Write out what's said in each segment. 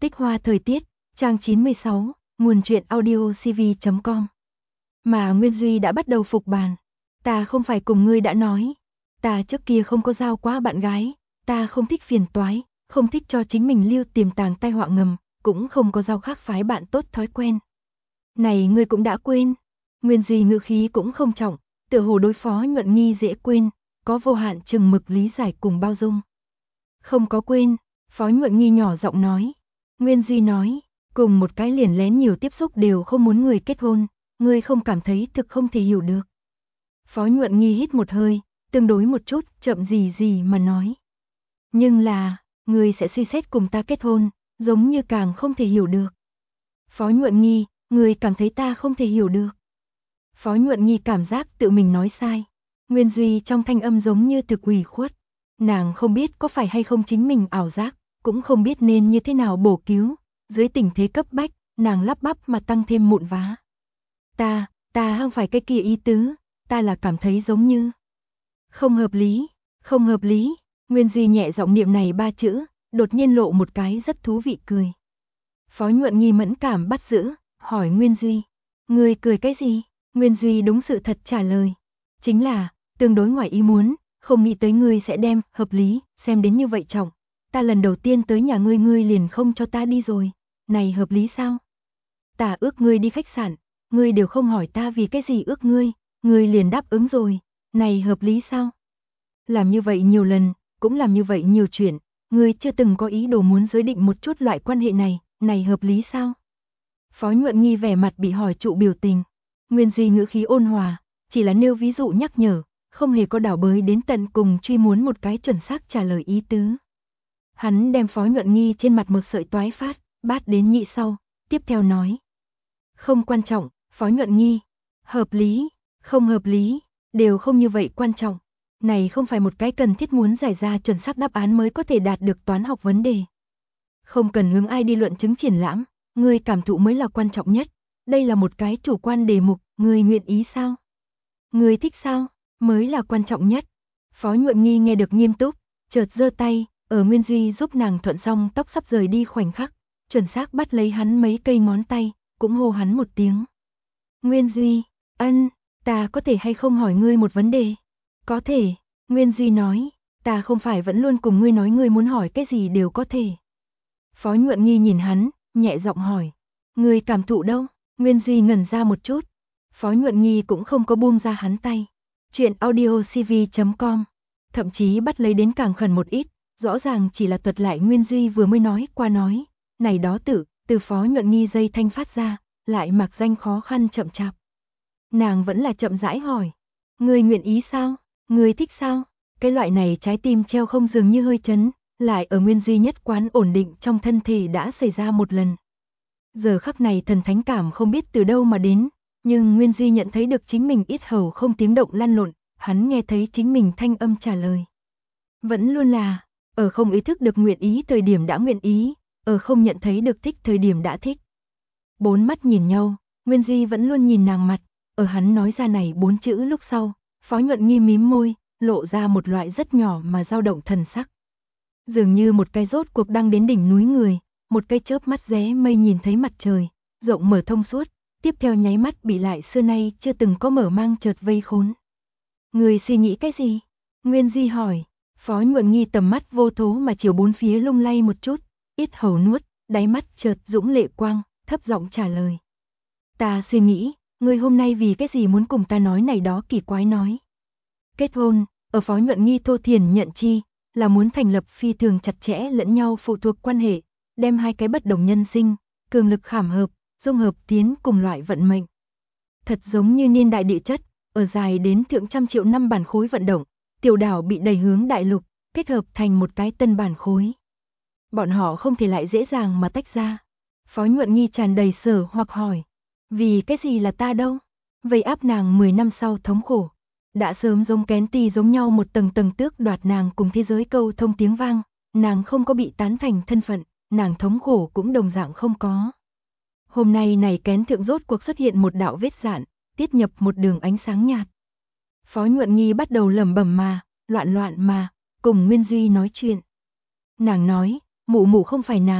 Tích hoa thời tiết, trang 96, nguồn truyện audio cv.com. Mà Nguyên Duy đã bắt đầu phục bàn. Ta không phải cùng ngươi đã nói. Ta trước kia không có giao quá bạn gái. Ta không thích phiền toái, không thích cho chính mình lưu tiềm tàng tai họa ngầm, cũng không có giao khác phái bạn tốt thói quen. Này ngươi cũng đã quên. Nguyên Duy ngữ khí cũng không trọng, tựa hồ đối phó Nhuận Nghi dễ quên, có vô hạn chừng mực lý giải cùng bao dung. Không có quên, Phó Nhuận Nghi nhỏ giọng nói. Nguyên Duy nói, cùng một cái liền lén nhiều tiếp xúc đều không muốn người kết hôn, ngươi không cảm thấy thực không thể hiểu được. Phó Nhuận Nghi hít một hơi, tương đối một chút, chậm gì mà nói. Nhưng là, ngươi sẽ suy xét cùng ta kết hôn, giống như càng không thể hiểu được. Phó Nhuận Nghi, ngươi cảm thấy ta không thể hiểu được. Phó Nhuận Nghi cảm giác tự mình nói sai. Nguyên Duy trong thanh âm giống như thực ủy khuất. Nàng không biết có phải hay không chính mình ảo giác, cũng không biết nên như thế nào bổ cứu. Dưới tình thế cấp bách, nàng lắp bắp mà tăng thêm mụn vá. Ta không phải cái kia ý tứ, ta là cảm thấy giống như. Không hợp lý. Nguyên Duy nhẹ giọng niệm này ba chữ, đột nhiên lộ một cái rất thú vị cười. Phó Nhuận Nghi mẫn cảm bắt giữ, hỏi Nguyên Duy. Ngươi cười cái gì? Nguyên Duy đúng sự thật trả lời. Chính là, tương đối ngoài ý muốn, không nghĩ tới ngươi sẽ đem, hợp lý, xem đến như vậy trọng. Ta lần đầu tiên tới nhà ngươi liền không cho ta đi rồi. Này hợp lý sao? Ta ước ngươi đi khách sạn, ngươi đều không hỏi ta vì cái gì ước ngươi liền đáp ứng rồi. Này hợp lý sao? Làm như vậy nhiều lần, cũng làm như vậy nhiều chuyện, ngươi chưa từng có ý đồ muốn giới định một chút loại quan hệ này hợp lý sao? Phó Nhuận Nghi vẻ mặt bị hỏi trụ biểu tình. Nguyên Duy ngữ khí ôn hòa, chỉ là nêu ví dụ nhắc nhở, không hề có đảo bới đến tận cùng truy muốn một cái chuẩn xác trả lời ý tứ. Hắn đem Phó Nhuận Nghi trên mặt một sợi toái phát, bát đến nhị sau, tiếp theo nói. Không quan trọng, Phó Nhuận Nghi, hợp lý, không hợp lý, đều không như vậy quan trọng. Này không phải một cái cần thiết muốn giải ra chuẩn xác đáp án mới có thể đạt được toán học vấn đề. Không cần hướng ai đi luận chứng triển lãm, ngươi cảm thụ mới là quan trọng nhất. Đây là một cái chủ quan đề mục, ngươi nguyện ý sao? Ngươi thích sao? Mới là quan trọng nhất. Phó Nhuận Nghi nghe được nghiêm túc, chợt giơ tay, ở Nguyên Duy giúp nàng thuận xong tóc sắp rời đi khoảnh khắc, chuẩn xác bắt lấy hắn mấy cây ngón tay, cũng hô hắn một tiếng. Nguyên Duy, ta có thể hay không hỏi ngươi một vấn đề? Có thể, Nguyên Duy nói, ta không phải vẫn luôn cùng ngươi nói ngươi muốn hỏi cái gì đều có thể. Phó Nhuận Nghi nhìn hắn, nhẹ giọng hỏi, ngươi cảm thụ đâu? Nguyên Duy ngẩn ra một chút, Phó Nhuận Nghi cũng không có buông ra hắn tay. Chuyện audio cv.com, thậm chí bắt lấy đến càng khẩn một ít, rõ ràng chỉ là thuật lại Nguyên Duy vừa mới nói qua nói, này đó từ Phó Nhuận Nghi dây thanh phát ra, lại mặc danh khó khăn chậm chạp. Nàng vẫn là chậm rãi hỏi, ngươi nguyện ý sao? Ngươi thích sao? Cái loại này trái tim treo không dường như hơi chấn, lại ở Nguyên Duy nhất quán ổn định trong thân thể đã xảy ra một lần. Giờ khắc này thần thánh cảm không biết từ đâu mà đến, nhưng Nguyên Duy nhận thấy được chính mình yết hầu không tiếng động lăn lộn, hắn nghe thấy chính mình thanh âm trả lời. Vẫn luôn là, ở không ý thức được nguyện ý thời điểm đã nguyện ý, ở không nhận thấy được thích thời điểm đã thích. Bốn mắt nhìn nhau, Nguyên Duy vẫn luôn nhìn nàng mặt, ở hắn nói ra này bốn chữ lúc sau, Phó Nhuận Nghi mím môi, lộ ra một loại rất nhỏ mà dao động thần sắc. Dường như một cái rốt cuộc đang đến đỉnh núi người, một cái chớp mắt ré mây nhìn thấy mặt trời, rộng mở thông suốt, tiếp theo nháy mắt bị lại xưa nay chưa từng có mở mang chợt vây khốn. Người suy nghĩ cái gì? Nguyên Duy hỏi. Phó Nhuận Nghi tầm mắt vô thố mà chiều bốn phía lung lay một chút, yết hầu nuốt, đáy mắt chợt dũng lệ quang, thấp giọng trả lời. Ta suy nghĩ, ngươi hôm nay vì cái gì muốn cùng ta nói này đó kỳ quái nói. Kết hôn, ở Phó Nhuận Nghi thô thiển nhận chi, là muốn thành lập phi thường chặt chẽ lẫn nhau phụ thuộc quan hệ, đem hai cái bất đồng nhân sinh, cường lực khảm hợp, dung hợp tiến cùng loại vận mệnh. Thật giống như niên đại địa chất, ở dài đến thượng trăm triệu năm bản khối vận động, tiểu đảo bị đẩy hướng đại lục, kết hợp thành một cái tân bản khối. Bọn họ không thể lại dễ dàng mà tách ra. Phó Nhuận Nghi tràn đầy sở hoặc hỏi, vì cái gì là ta đâu? Vây áp nàng 10 năm sau thống khổ. Đã sớm giống kén tì giống nhau một tầng tầng tước đoạt nàng cùng thế giới câu thông tiếng vang, nàng không có bị tán thành thân phận, nàng thống khổ cũng đồng dạng không có. Hôm nay này kén thượng rốt cuộc xuất hiện một đạo vết dạn, tiết nhập một đường ánh sáng nhạt. Phó Nhuận Nghi bắt đầu lẩm bẩm mà, loạn mà, cùng Nguyên Duy nói chuyện. Nàng nói, mụ mụ không phải nàng,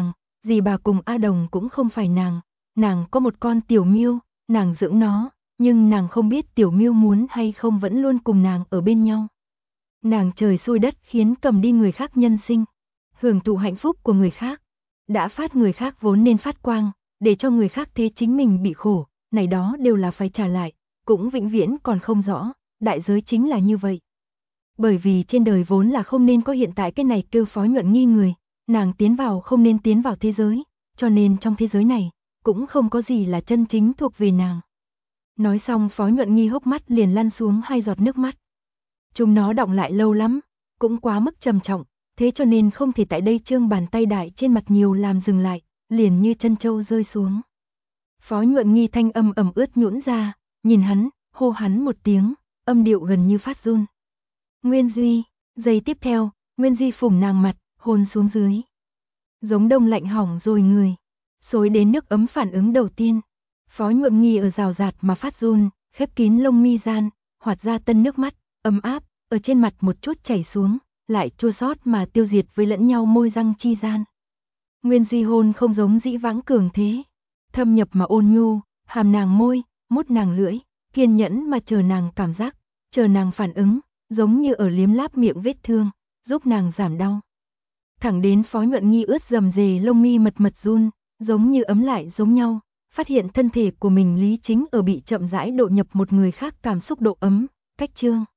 Dì bà cùng A Đồng cũng không phải nàng có một con tiểu miêu, nàng dưỡng nó, nhưng nàng không biết tiểu miêu muốn hay không vẫn luôn cùng nàng ở bên nhau. Nàng trời xui đất khiến cầm đi người khác nhân sinh, hưởng thụ hạnh phúc của người khác. Đã phát người khác vốn nên phát quang, để cho người khác thế chính mình bị khổ, này đó đều là phải trả lại, cũng vĩnh viễn còn không rõ, đại giới chính là như vậy. Bởi vì trên đời vốn là không nên có hiện tại cái này kêu Phó Nhuận Nghi người, nàng tiến vào không nên tiến vào thế giới, cho nên trong thế giới này, cũng không có gì là chân chính thuộc về nàng. Nói xong Phó Nhuận Nghi hốc mắt liền lăn xuống 2 giọt nước mắt. Chúng nó đọng lại lâu lắm, cũng quá mức trầm trọng, thế cho nên không thể tại đây trương bàn tay đại trên mặt nhiều làm dừng lại, liền như chân châu rơi xuống. Phó Nhuận Nghi thanh âm ẩm ướt nhũn ra, nhìn hắn, hô hắn một tiếng, âm điệu gần như phát run. Nguyên Duy, giây tiếp theo, Nguyên Duy phủng nàng mặt, hôn xuống dưới. Giống đông lạnh hỏng rồi người, xối đến nước ấm phản ứng đầu tiên. Phó Nhuận Nghi ở rào rạt mà phát run, khép kín lông mi gian, hoạt ra tân nước mắt, ấm áp, ở trên mặt một chút chảy xuống, lại chua xót mà tiêu diệt với lẫn nhau môi răng chi gian. Nguyên Duy hôn không giống dĩ vãng cường thế, thâm nhập mà ôn nhu, hàm nàng môi, mút nàng lưỡi, kiên nhẫn mà chờ nàng cảm giác, chờ nàng phản ứng, giống như ở liếm láp miệng vết thương, giúp nàng giảm đau. Thẳng đến Phó Nhuận Nghi ướt rầm rề lông mi mật mật run, giống như ấm lại giống nhau, phát hiện thân thể của mình lý chính ở bị chậm rãi độ nhập một người khác cảm xúc độ ấm, cách trương.